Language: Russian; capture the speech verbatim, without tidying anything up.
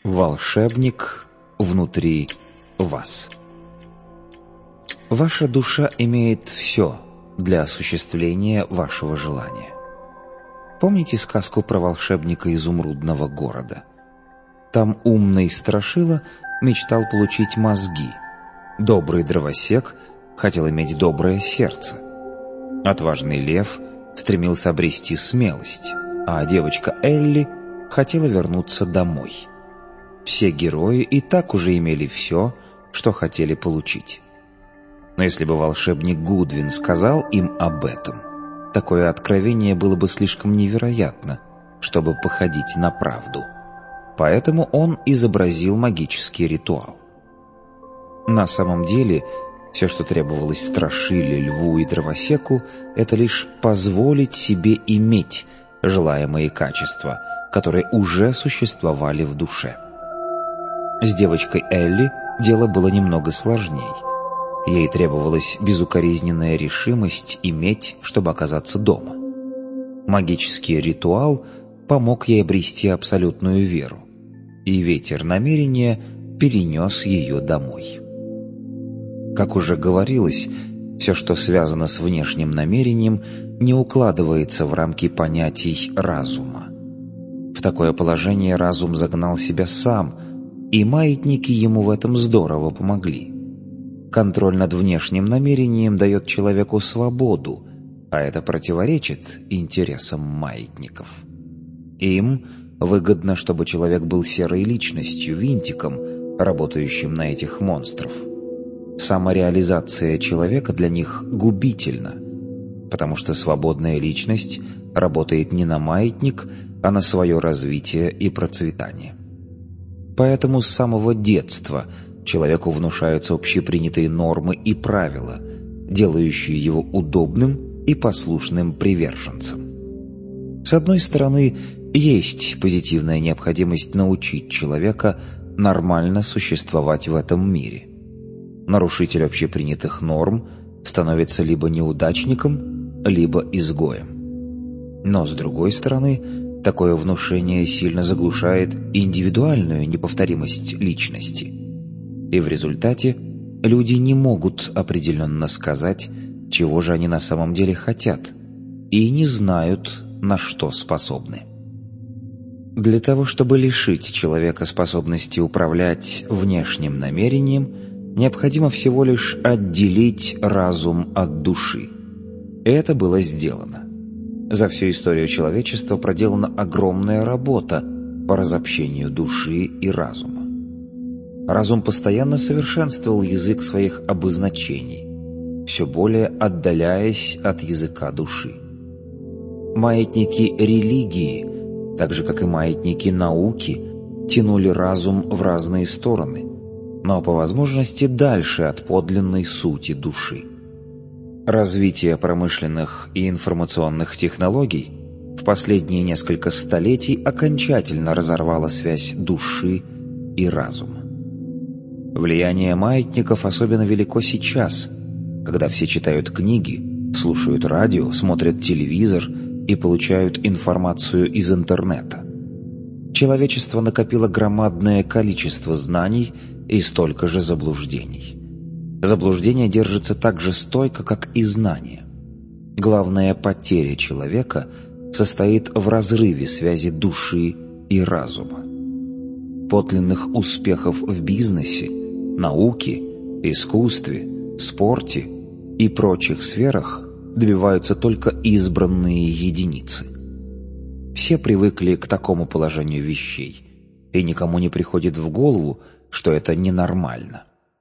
Волшебник внутри вас. Ваша душа имеет все для осуществления вашего желания. Помните сказку про волшебника изумрудного города? Там умный страшила мечтал получить мозги. Добрый дровосек хотел иметь доброе сердце. Отважный лев стремился обрести смелость, а девочка Элли хотела вернуться домой. Все герои и так уже имели все, что хотели получить. Но если бы волшебник Гудвин сказал им об этом, такое откровение было бы слишком невероятно, чтобы походить на правду. Поэтому он изобразил магический ритуал. На самом деле, все, что требовалось страшиле, льву и дровосеку, это лишь позволить себе иметь желаемые качества, которые уже существовали в душе. С девочкой Элли дело было немного сложней. Ей требовалась безукоризненная решимость иметь, чтобы оказаться дома. Магический ритуал помог ей обрести абсолютную веру, и ветер намерения перенес ее домой. Как уже говорилось, все, что связано с внешним намерением, не укладывается в рамки понятий разума. В такое положение разум загнал себя сам, и маятники ему в этом здорово помогли. Контроль над внешним намерением дает человеку свободу, а это противоречит интересам маятников. Им выгодно, чтобы человек был серой личностью, винтиком, работающим на этих монстров. Самореализация человека для них губительна, потому что свободная личность работает не на маятник, а на свое развитие и процветание. Поэтому с самого детства человеку внушаются общепринятые нормы и правила, делающие его удобным и послушным приверженцем. С одной стороны, есть позитивная необходимость научить человека нормально существовать в этом мире. Нарушитель общепринятых норм становится либо неудачником, либо изгоем. Но с другой стороны, такое внушение сильно заглушает индивидуальную неповторимость личности. И в результате люди не могут определенно сказать, чего же они на самом деле хотят, и не знают, на что способны. Для того, чтобы лишить человека способности управлять внешним намерением, необходимо всего лишь отделить разум от души. И это было сделано. За всю историю человечества проделана огромная работа по разобщению души и разума. Разум постоянно совершенствовал язык своих обозначений, все более отдаляясь от языка души. Маятники религии, так же как и маятники науки, тянули разум в разные стороны, но по возможности дальше от подлинной сути души. Развитие промышленных и информационных технологий в последние несколько столетий окончательно разорвало связь души и разума. Влияние маятников особенно велико сейчас, когда все читают книги, слушают радио, смотрят телевизор и получают информацию из интернета. Человечество накопило громадное количество знаний и столько же заблуждений. Заблуждение держится так же стойко, как и знание. Главная потеря человека состоит в разрыве связи души и разума. Подлинных успехов в бизнесе, науке, искусстве, спорте и прочих сферах добиваются только избранные единицы. Все привыкли к такому положению вещей, и никому не приходит в голову, что это ненормально.